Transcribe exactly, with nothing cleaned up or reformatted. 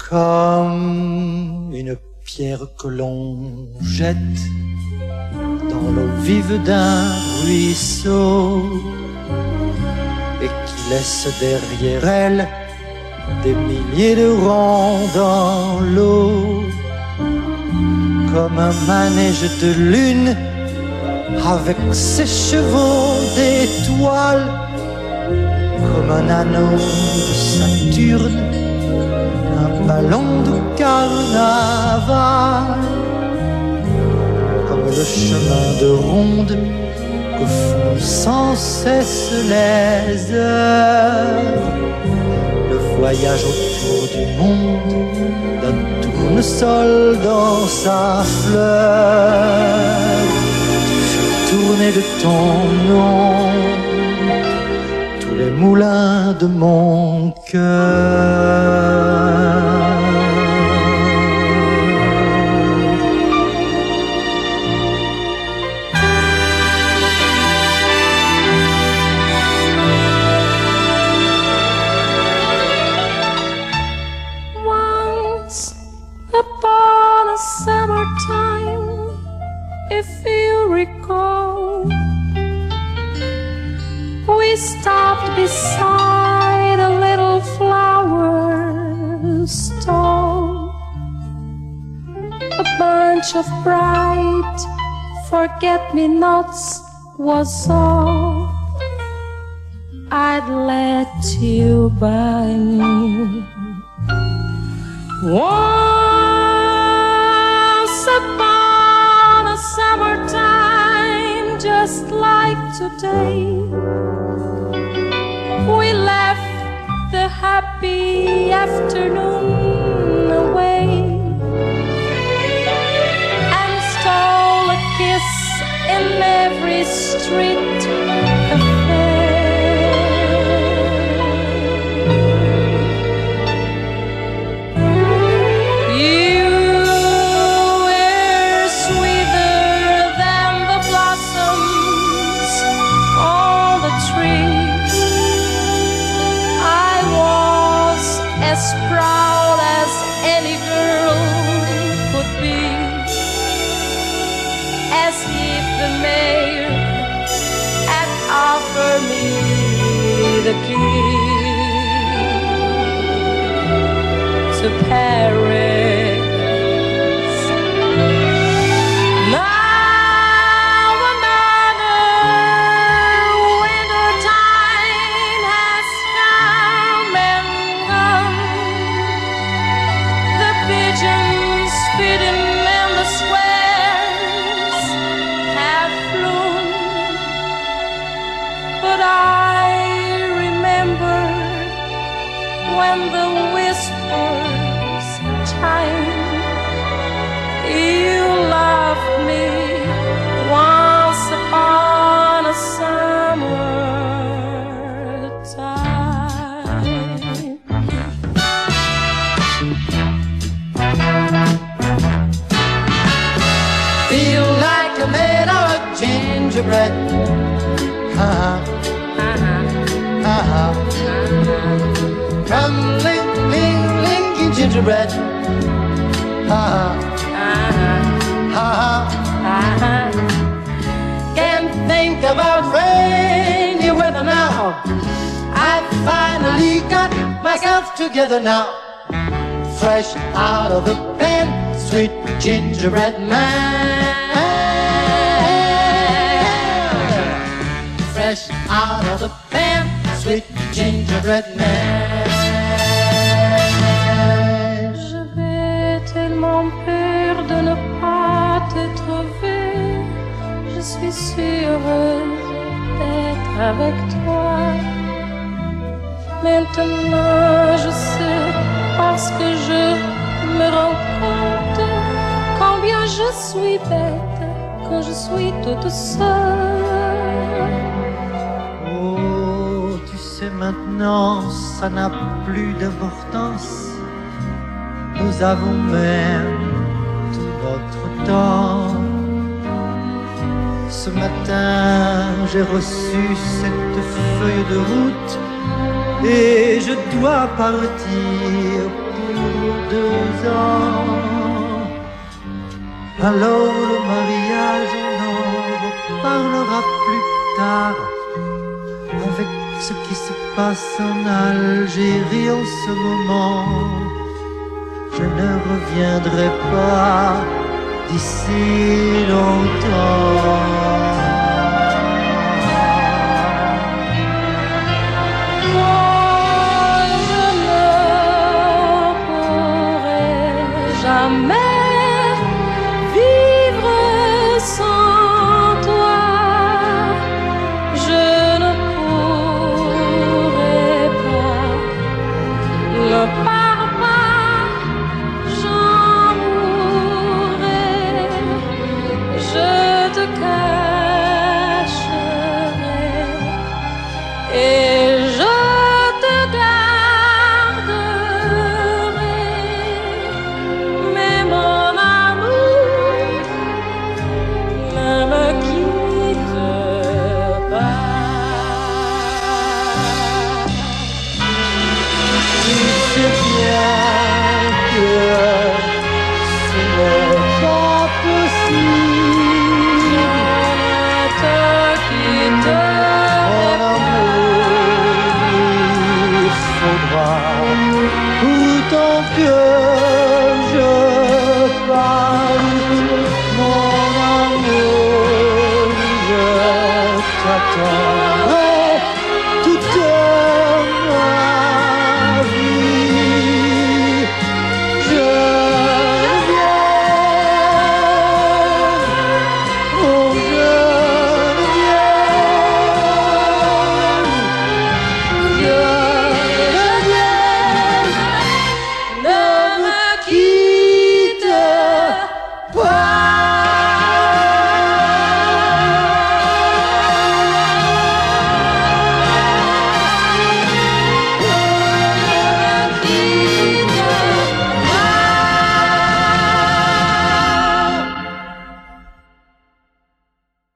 Comme une pierre que l'on jette dans l'eau vive d'un ruisseau et qui laisse derrière elle des milliers de ronds dans l'eau. Comme un manège de lune avec ses chevaux d'étoiles, comme un anneau de Saturne, un ballon de carnaval, comme le chemin de ronde que font sans cesse les heures, le voyage autour du monde d'un tournesol dans sa fleur. Tu fais tourner de ton nom tous les moulins de mon cœur. Upon a summertime, if you recall, we stopped beside a little flower stall. A bunch of bright forget-me-nots was all I'd let you buy me. Once upon a summertime, just like today, we left the happy afternoon away and stole a kiss in every street cafe. As proud as any girl could be, as if the mayor had offered me the key to Paris. Now another winter time has come and gone. Pigeons feeding in the squares have flown, but I remember when the whispers chime. You loved me once upon a summer time. Feel like I'm made of gingerbread. Uh-huh. Uh-huh. Uh-huh. Come ling, ling, ling, gingerbread. Uh-huh. Uh-huh. Uh-huh. Uh-huh. Can't think about rainy weather now. I finally got myself together now. Fresh out of the pen, sweet gingerbread man. Fresh out of the pen, sweet gingerbread man. J'avais tellement peur de ne pas te trouver. Je suis si heureuse d'être avec toi. Maintenant je sais, parce que je me rends compte combien je suis bête quand je suis toute seule. Oh, tu sais maintenant, ça n'a plus d'importance. Nous avons même tout notre temps. Ce matin, j'ai reçu cette feuille de route et je dois partir pour deux ans. Alors le mariage, on en reparlera plus tard. Avec ce qui se passe en Algérie en ce moment, je ne reviendrai pas d'ici longtemps.